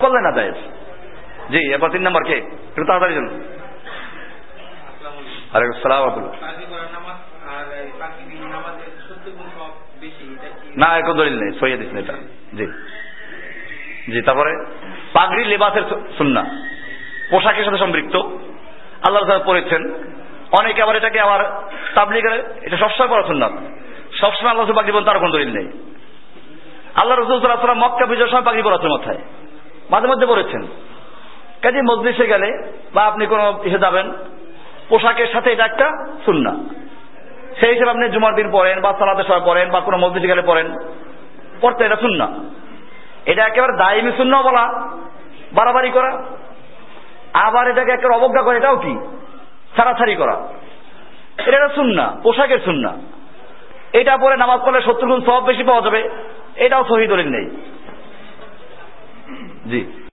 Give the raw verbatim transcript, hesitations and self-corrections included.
করলে না জায়েজ। জি, এবার তিন নম্বর কে, একটু তাড়াতাড়ি জানুন। আরে সালাম না, এখন দলিল নেই, সহিহ হাদিস নেই এটা। জি জি তারপরে পাগড়ি লেবাসের সুন্নাহ, পোশাকের সাথে সম্পৃক্ত, আল্লাহ তাআলা পড়েছেন। অনেকে আবার এটাকে আবার তাবলীগের, এটা সবসময় পড়া সুন্নাত, সবসময় আল্লাহ পাগড়ি বলেন, তার কোনো দলিল নেই। আল্লাহ রাসূল সাল্লাল্লাহু আলাইহি ওয়াসাল্লাম মক্কা বিজয়ের সময় পাগড়ি পড়াচ্ছেন মাথায়, মাঝে মধ্যে পড়েছেন। কাজে মজলিসে গেলে বা আপনি কোনো ইসে যাবেন, পোশাকের সাথে এটা একটা সুন্নাহ। সেই হিসেবে আপনি জুমার দিন পড়েন বা সালাতের সময় পড়েন বা কোনো মসজিদে গেলে পড়েন, পড়তে এটা সুন্নাহ। এটা একেবারে দায়মি সুন্নাহ বলা, বাড়াবাড়ি করা, আবার এটাকে একেবারে অবজ্ঞা করে এটাও কি ছাড়াছাড়ি করা, এটা একটা সুন্নাহ, পোশাকের সুন্নাহ। এটা পরে নামাজ পড়লে সত্তর গুণ সওয়াব বেশি পাওয়া যাবে, এটাও সহিহ দলিল নেই। জি।